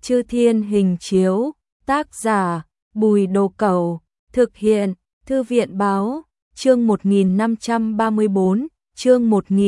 Chư Thiên Hình Chiếu, tác giả Bùi Đồ Cẩu, thực hiện Thư viện Báo, chương 1534, chương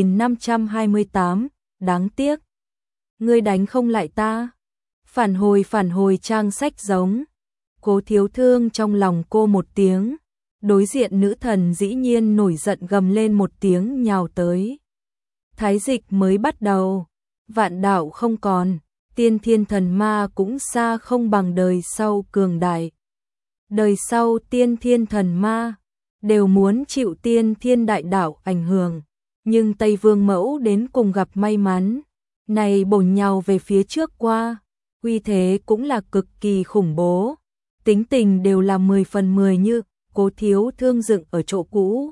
1528, đáng tiếc. Ngươi đánh không lại ta. Phản hồi trang sách giống. Cố Thiếu Thương trong lòng cô một tiếng, đối diện nữ thần dĩ nhiên nổi giận gầm lên một tiếng nhào tới. Thái dịch mới bắt đầu, vạn đạo không còn, tiên thiên thần ma cũng xa không bằng đời sau cường đại. Đời sau tiên thiên thần ma đều muốn chịu tiên thiên đại đạo ảnh hưởng, nhưng Tây Vương Mẫu đến cùng gặp may mắn, này bổ nhào về phía trước qua, uy thế cũng là cực kỳ khủng bố, tính tình đều là 10 phần 10 như Cố Thiếu Thương dựng ở chỗ cũ.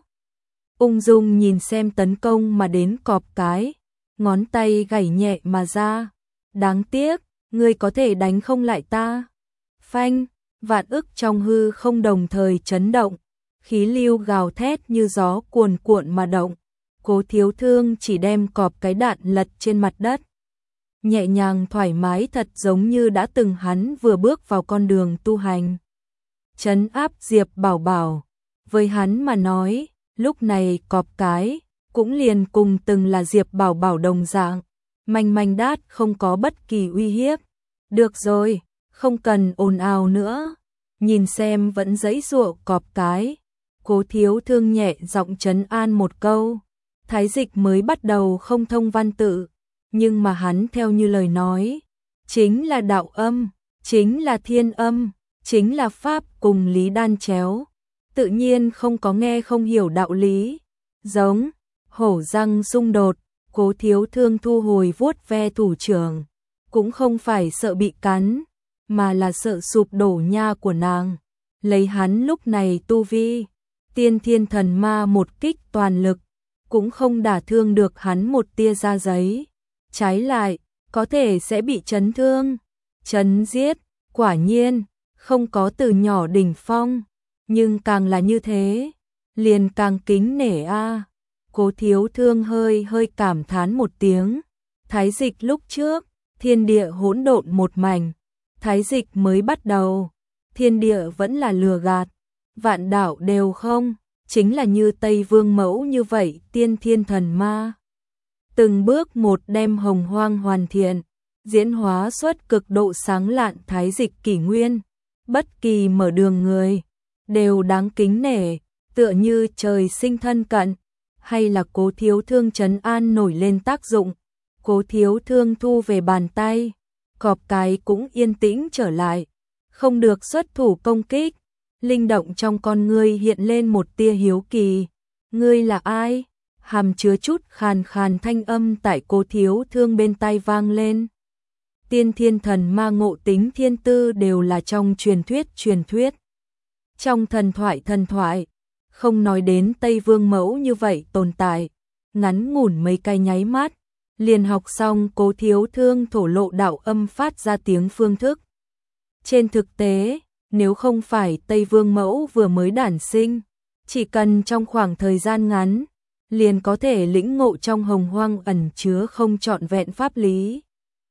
Ung dung nhìn xem tấn công mà đến cọp cái, ngón tay gảy nhẹ mà ra. Đáng tiếc, ngươi có thể đánh không lại ta. Phanh, vạn ức trong hư không đồng thời chấn động, khí lưu gào thét như gió cuồn cuộn mà động. Cố Thiếu Thương chỉ đem cọp cái đạn lật trên mặt đất. Nhẹ nhàng thoải mái thật giống như đã từng hắn vừa bước vào con đường tu hành. Trấn áp Diệp Bảo Bảo, với hắn mà nói, lúc này cọp cái cũng liền cùng từng là Diệp Bảo Bảo đồng dạng, manh manh đát không có bất kỳ uy hiếp. Được rồi, không cần ồn ào nữa. Nhìn xem vẫn giãy giụa cọp cái, Cố Thiếu Thương nhẹ giọng trấn an một câu. Thái dịch mới bắt đầu không thông văn tự, nhưng mà hắn theo như lời nói, chính là đạo âm, chính là thiên âm, chính là pháp cùng lý đan chéo, tự nhiên không có nghe không hiểu đạo lý. Giống, hổ răng xung đột, Cố Thiếu Thương thu hồi vuốt ve thủ trưởng, cũng không phải sợ bị cắn, mà là sợ sụp đổ nha của nàng. Lấy hắn lúc này tu vi, tiên thiên thần ma một kích toàn lực, cũng không đả thương được hắn một tia da giấy. Trái lại, có thể sẽ bị chấn thương, chấn giết, quả nhiên, không có từ nhỏ đỉnh phong, nhưng càng là như thế, liền càng kính nể a. Cố Thiếu Thương hơi cảm thán một tiếng. Thái dịch lúc trước, thiên địa hỗn độn một mảnh, thái dịch mới bắt đầu, thiên địa vẫn là lừa gạt, vạn đạo đều không, chính là như Tây Vương Mẫu như vậy tiên thiên thần ma. Từng bước một đem hồng hoang hoàn thiện, diễn hóa xuất cực độ sáng lạn thái dịch kỷ nguyên, bất kỳ mở đường người, đều đáng kính nể, tựa như trời sinh thân cận, hay là Cố Thiếu Thương trấn an nổi lên tác dụng. Cố Thiếu Thương thu về bàn tay, cọp cái cũng yên tĩnh trở lại, không được xuất thủ công kích. Linh động trong con ngươi hiện lên một tia hiếu kỳ. Ngươi là ai? Hàm chứa chút khàn khàn thanh âm tại Cố Thiếu Thương bên tai vang lên. Tiên thiên thần ma ngộ tính thiên tư đều là trong truyền thuyết. Trong thần thoại, không nói đến Tây Vương Mẫu như vậy tồn tại, ngắn ngủn mấy cái nháy mắt, liền học xong Cố Thiếu Thương thổ lộ đạo âm phát ra tiếng phương thức. Trên thực tế, nếu không phải Tây Vương Mẫu vừa mới đản sinh, chỉ cần trong khoảng thời gian ngắn, liền có thể lĩnh ngộ trong hồng hoang ẩn chứa không trọn vẹn pháp lý.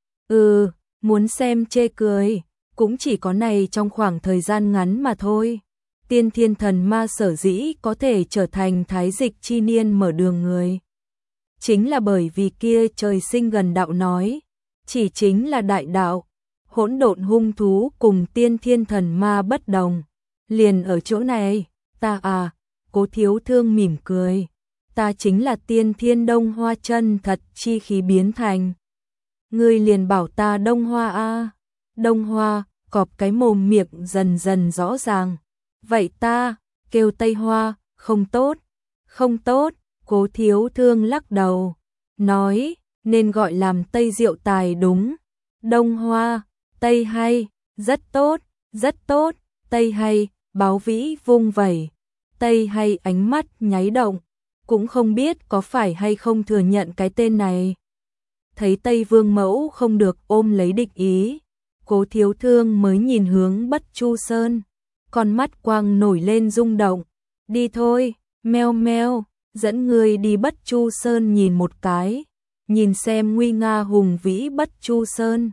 Muốn xem chê cười, cũng chỉ có này trong khoảng thời gian ngắn mà thôi. Tiên thiên thần ma sở dĩ có thể trở thành thái dịch chi niên mở đường người, chính là bởi vì kia trời sinh gần đạo nói, chỉ chính là đại đạo. Hỗn độn hung thú cùng tiên thiên thần ma bất đồng, liền ở chỗ này. Ta à, Cố Thiếu Thương mỉm cười, ta chính là tiên thiên Đông Hoa chân thật chi khí biến thành. Ngươi liền bảo ta Đông Hoa a? Đông Hoa, cọp cái mồm miệng dần dần rõ ràng. Vậy ta kêu Tây Hoa, không tốt. Cố Thiếu Thương lắc đầu, nói, nên gọi làm Tây Diệu Tài đúng. Đông Hoa, Tây hay, rất tốt, Tây hay, báo vĩ vung vẩy. Tây hay ánh mắt nháy động, cũng không biết có phải hay không thừa nhận cái tên này. Thấy Tây Vương Mẫu không được ôm lấy địch ý, Cố Thiếu Thương mới nhìn hướng Bất Chu Sơn, con mắt quang nổi lên rung động. Đi thôi, meo meo, dẫn người đi Bất Chu Sơn nhìn một cái, nhìn xem nguy nga hùng vĩ Bất Chu Sơn.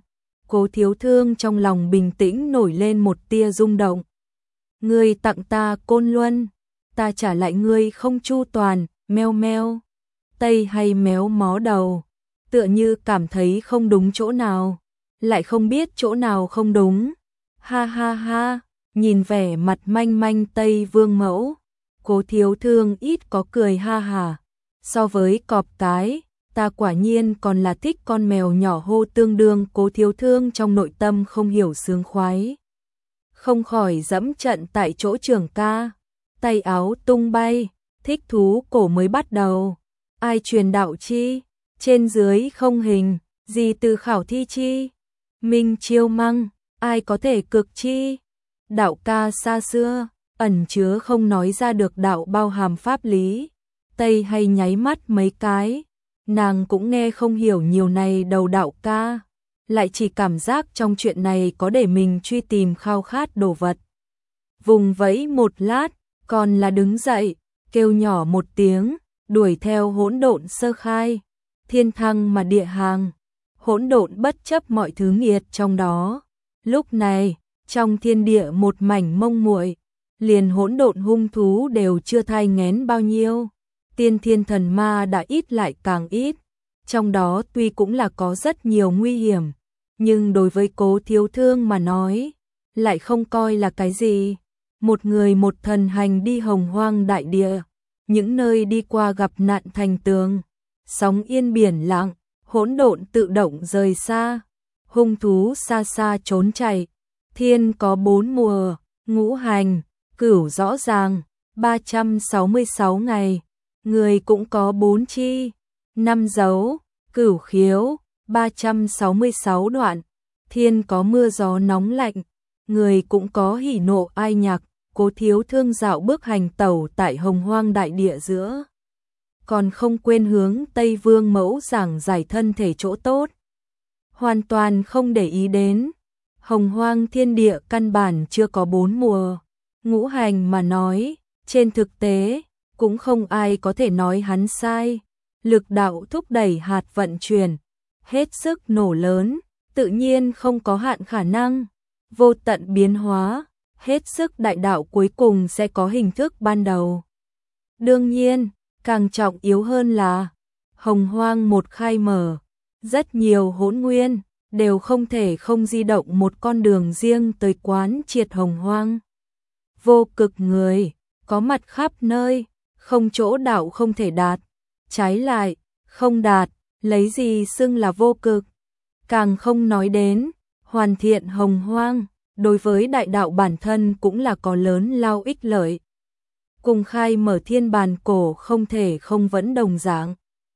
Cố Thiếu Thương trong lòng bình tĩnh nổi lên một tia rung động. Ngươi tặng ta Côn Luân, ta trả lại ngươi không chu toàn, meo meo. Tây hay méo mó đầu, tựa như cảm thấy không đúng chỗ nào, lại không biết chỗ nào không đúng. Ha ha ha, nhìn vẻ mặt manh manh Tây Vương mẫu, Cố Thiếu Thương ít có cười ha hả. So với cọp cái, ta quả nhiên còn là thích con mèo nhỏ hô tương đương. Cố Thiếu Thương trong nội tâm không hiểu sướng khoái, không khỏi dẫm trận tại chỗ trường ca, tay áo tung bay, thích thú cổ mới bắt đầu. Ai truyền đạo chi, trên dưới không hình, gì từ khảo thi chi, minh chiêu măng, ai có thể cực chi. Đạo ca xa xưa, ẩn chứa không nói ra được đạo bao hàm pháp lý. Tây hay nháy mắt mấy cái, nàng cũng nghe không hiểu nhiều này đầu đạo ca, lại chỉ cảm giác trong chuyện này có để mình truy tìm khao khát đồ vật. Vùng vẫy một lát, còn là đứng dậy, kêu nhỏ một tiếng, đuổi theo hỗn độn sơ khai, thiên thăng mà địa hàng, hỗn độn bất chấp mọi thứ nghiệt trong đó. Lúc này, trong thiên địa một mảnh mông muội, liền hỗn độn hung thú đều chưa thai nghén bao nhiêu, tiên thiên thần ma đã ít lại càng ít, trong đó tuy cũng là có rất nhiều nguy hiểm, nhưng đối với Cố Thiếu Thương mà nói, lại không coi là cái gì. Một người một thần hành đi hồng hoang đại địa, những nơi đi qua gặp nạn thành tường, sóng yên biển lặng, hỗn độn tự động rời xa, hung thú xa xa trốn chạy. Thiên có 4 mùa, ngũ hành, cửu rõ ràng, 366 ngày, người cũng có 4 chi, 5 dấu, cửu khiếu, 366 đoạn, thiên có mưa gió nóng lạnh, người cũng có hỉ nộ ai nhạc. Cố Thiếu Thương dạo bước hành tẩu tại hồng hoang đại địa giữa, còn không quên hướng Tây Vương mẫu giảng giải thân thể chỗ tốt, hoàn toàn không để ý đến hồng hoang thiên địa căn bản chưa có 4 mùa, ngũ hành mà nói, trên thực tế cũng không ai có thể nói hắn sai. Lực đạo thúc đẩy hạt vận chuyển, hết sức nổ lớn, tự nhiên không có hạn khả năng, vô tận biến hóa, hết sức đại đạo cuối cùng sẽ có hình thức ban đầu. Đương nhiên, càng trọng yếu hơn là hồng hoang một khai mở, rất nhiều hỗn nguyên đều không thể không di động một con đường riêng tới quán triệt hồng hoang. Vô cực người, có mặt khắp nơi, không chỗ đạo không thể đạt, trái lại, không đạt, lấy gì xưng là vô cực. Càng không nói đến, hoàn thiện hồng hoang, đối với đại đạo bản thân cũng là có lớn lao ích lợi. Cùng khai mở thiên bàn cổ không thể không vẫn đồng dạng.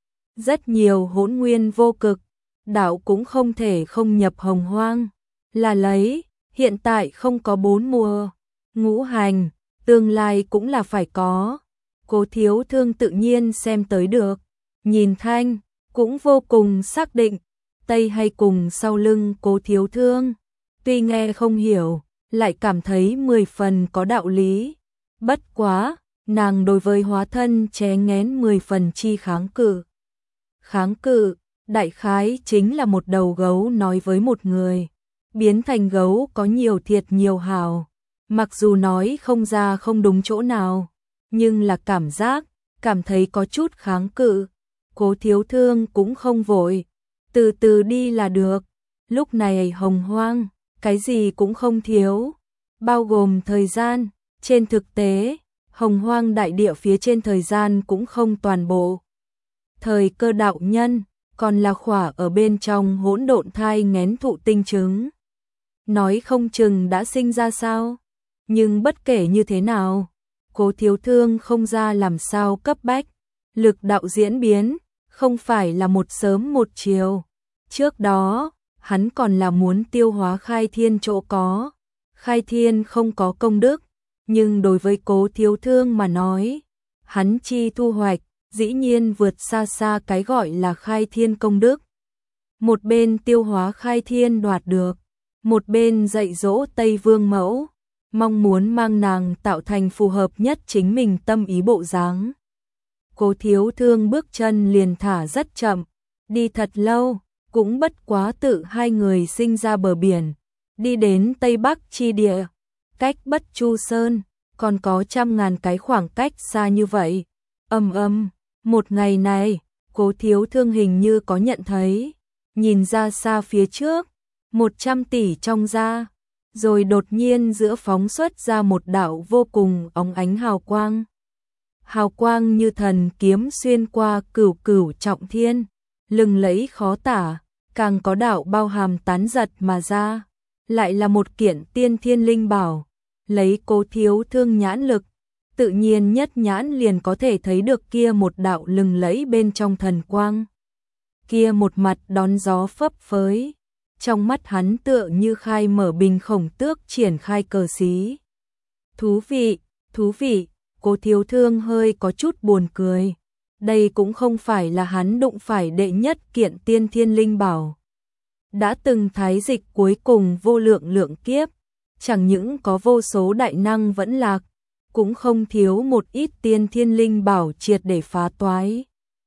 Rất nhiều hỗn nguyên vô cực, đạo cũng không thể không nhập hồng hoang, là lấy, hiện tại không có 4 mùa, ngũ hành, tương lai cũng là phải có. Cố Thiếu Thương tự nhiên xem tới được, nhìn thanh, cũng vô cùng xác định, Tây hay cùng sau lưng Cố Thiếu Thương. Tuy nghe không hiểu, lại cảm thấy 10 phần có đạo lý. Bất quá, nàng đối với hóa thân ché ngén 10 phần chi kháng cự. Kháng cự, đại khái chính là một đầu gấu nói với một người. Biến thành gấu có nhiều thiệt nhiều hào. Mặc dù nói không ra không đúng chỗ nào, nhưng là cảm giác, cảm thấy có chút kháng cự. Cố Thiếu Thương cũng không vội, từ từ đi là được. Lúc này hồng hoang, cái gì cũng không thiếu, bao gồm thời gian. Trên thực tế, hồng hoang đại địa phía trên thời gian cũng không toàn bộ. Thời cơ đạo nhân, còn là khỏa ở bên trong hỗn độn thai nghén thụ tinh trứng. Nói không chừng đã sinh ra sao, nhưng bất kể như thế nào, Cố Thiếu Thương không ra làm sao cấp bách. Lực đạo diễn biến, không phải là một sớm một chiều. Trước đó, hắn còn là muốn tiêu hóa khai thiên chỗ có. Khai thiên không có công đức, nhưng đối với Cố Thiếu Thương mà nói, hắn chi thu hoạch, dĩ nhiên vượt xa xa cái gọi là khai thiên công đức. Một bên tiêu hóa khai thiên đoạt được, một bên dạy dỗ Tây Vương mẫu, mong muốn mang nàng tạo thành phù hợp nhất chính mình tâm ý bộ dáng. Cố Thiếu Thương bước chân liền thả rất chậm, đi thật lâu, cũng bất quá tự hai người sinh ra bờ biển, đi đến Tây Bắc chi địa, cách Bất Chu Sơn, còn có trăm ngàn cái khoảng cách xa như vậy. Một ngày này, Cố Thiếu Thương hình như có nhận thấy, nhìn ra xa phía trước, 100 tỷ trong ra, rồi đột nhiên giữa phóng xuất ra một đạo vô cùng óng ánh hào quang. Hào quang như thần kiếm xuyên qua cửu cửu trọng thiên, lừng lẫy khó tả, càng có đạo bao hàm tán giật mà ra, lại là một kiện tiên thiên linh bảo, lấy Cố Thiếu Thương nhãn lực, tự nhiên nhất nhãn liền có thể thấy được kia một đạo lừng lẫy bên trong thần quang. Kia một mặt đón gió phấp phới, trong mắt hắn tựa như khai mở bình khổng tước triển khai cờ xí. Thú vị, Cố Thiếu Thương hơi có chút buồn cười. Đây cũng không phải là hắn đụng phải đệ nhất kiện tiên thiên linh bảo. Đã từng thái dịch cuối cùng vô lượng lượng kiếp, chẳng những có vô số đại năng vẫn lạc, cũng không thiếu một ít tiên thiên linh bảo triệt để phá toái.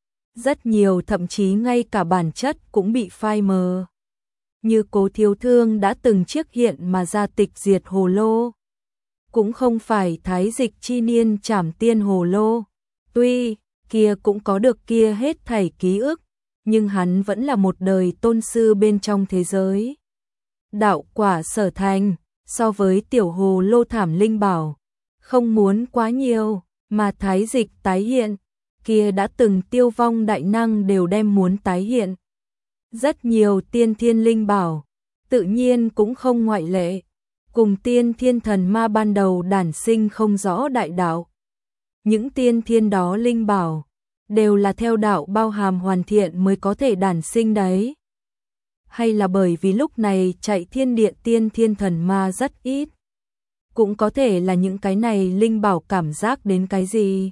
Rất nhiều thậm chí ngay cả bản chất cũng bị phai mờ. Như Cố Thiếu Thương đã từng chiếc hiện mà ra tịch diệt hồ lô. Cũng không phải thái dịch chi niên trảm tiên hồ lô. Tuy kia cũng có được kia hết thảy ký ức, nhưng hắn vẫn là một đời tôn sư bên trong thế giới. Đạo quả sở thành, so với tiểu hồ lô thảm linh bảo, không muốn quá nhiều, mà thái dịch tái hiện, kia đã từng tiêu vong đại năng đều đem muốn tái hiện. Rất nhiều tiên thiên linh bảo, tự nhiên cũng không ngoại lệ, cùng tiên thiên thần ma ban đầu đản sinh không rõ đại đạo. Những tiên thiên đó linh bảo, đều là theo đạo bao hàm hoàn thiện mới có thể đản sinh đấy. Hay là bởi vì lúc này chạy thiên địa tiên thiên thần ma rất ít. Cũng có thể là những cái này linh bảo cảm giác đến cái gì.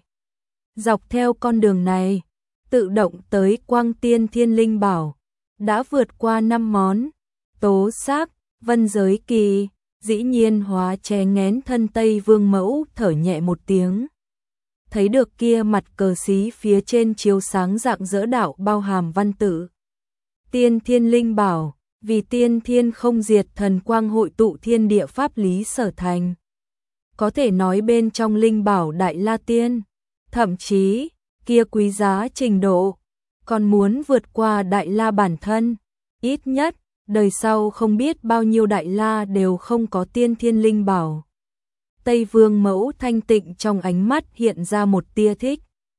Dọc theo con đường này, tự động tới quang tiên thiên linh bảo, đã vượt qua 5 món, tố xác, vân giới kỳ, dĩ nhiên hóa ché ngén thân Tây Vương Mẫu thở nhẹ một tiếng. Thấy được kia mặt cờ xí phía trên chiếu sáng rạng rỡ đạo bao hàm văn tự. Tiên thiên linh bảo, vì tiên thiên không diệt thần quang hội tụ thiên địa pháp lý sở thành. Có thể nói bên trong linh bảo Đại La Tiên, thậm chí, kia quý giá trình độ, còn muốn vượt qua Đại La bản thân. Ít nhất, đời sau không biết bao nhiêu Đại La đều không có tiên thiên linh bảo. Tây Vương Mẫu thanh tịnh trong ánh mắt hiện ra một tia thích.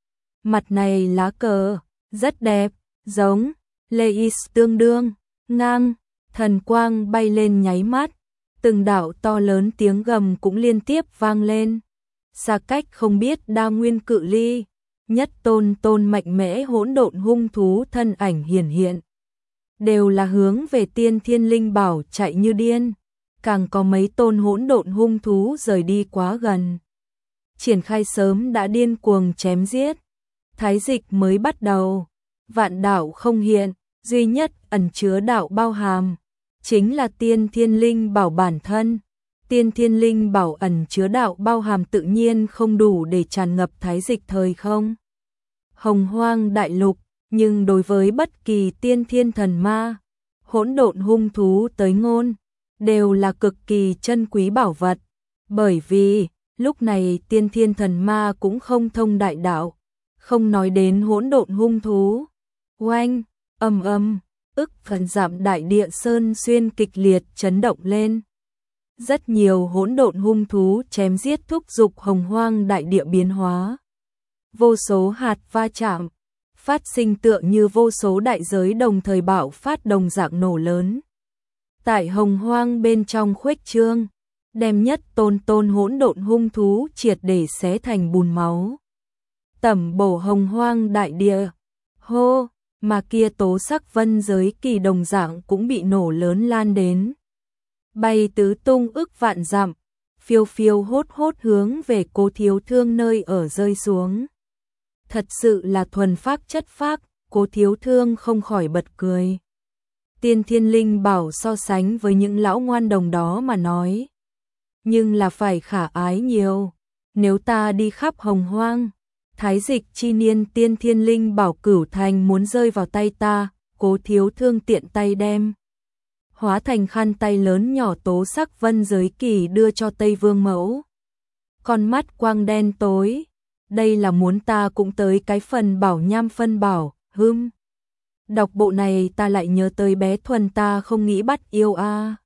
Mặt này lá cờ, rất đẹp, giống, Leis tương đương, ngang, thần quang bay lên nháy mắt, từng đạo to lớn tiếng gầm cũng liên tiếp vang lên. Xa cách không biết đa nguyên cự ly, nhất tôn mạnh mẽ hỗn độn hung thú thân ảnh hiển hiện. Đều là hướng về tiên thiên linh bảo chạy như điên. Càng có mấy tôn hỗn độn hung thú rời đi quá gần. Triển khai sớm đã điên cuồng chém giết. Thái dịch mới bắt đầu. Vạn đạo không hiện, duy nhất ẩn chứa đạo bao hàm. Chính là tiên thiên linh bảo bản thân. Tiên thiên linh bảo ẩn chứa đạo bao hàm tự nhiên không đủ để tràn ngập thái dịch thời không. Hồng hoang đại lục, nhưng đối với bất kỳ tiên thiên thần ma, hỗn độn hung thú tới ngôn, đều là cực kỳ chân quý bảo vật, bởi vì lúc này tiên thiên thần ma cũng không thông đại đạo, không nói đến hỗn độn hung thú. Oanh, ức phần giảm đại địa sơn xuyên kịch liệt chấn động lên. Rất nhiều hỗn độn hung thú chém giết thúc giục hồng hoang đại địa biến hóa. Vô số hạt va chạm, phát sinh tựa như vô số đại giới đồng thời bạo phát đồng dạng nổ lớn. Tại hồng hoang bên trong khuếch trương, đem nhất tôn hỗn độn hung thú triệt để xé thành bùn máu. Tẩm bổ hồng hoang đại địa, hô, mà kia tố sắc vân giới kỳ đồng dạng cũng bị nổ lớn lan đến. Bay tứ tung ức vạn dặm, phiêu hốt hướng về Cố Thiếu Thương nơi ở rơi xuống. Thật sự là thuần phác chất phác, Cố Thiếu Thương không khỏi bật cười. Tiên thiên linh bảo so sánh với những lão ngoan đồng đó mà nói. Nhưng là phải khả ái nhiều. Nếu ta đi khắp hồng hoang, thái dịch chi niên tiên thiên linh bảo cửu thành muốn rơi vào tay ta, Cố Thiếu Thương tiện tay đem hóa thành khăn tay lớn nhỏ tố sắc vân giới kỳ đưa cho Tây Vương Mẫu. Con mắt quang đen tối, đây là muốn ta cũng tới cái phần bảo nham phân bảo, Đọc bộ này ta lại nhớ tới bé Thuần ta không nghĩ bắt yêu a.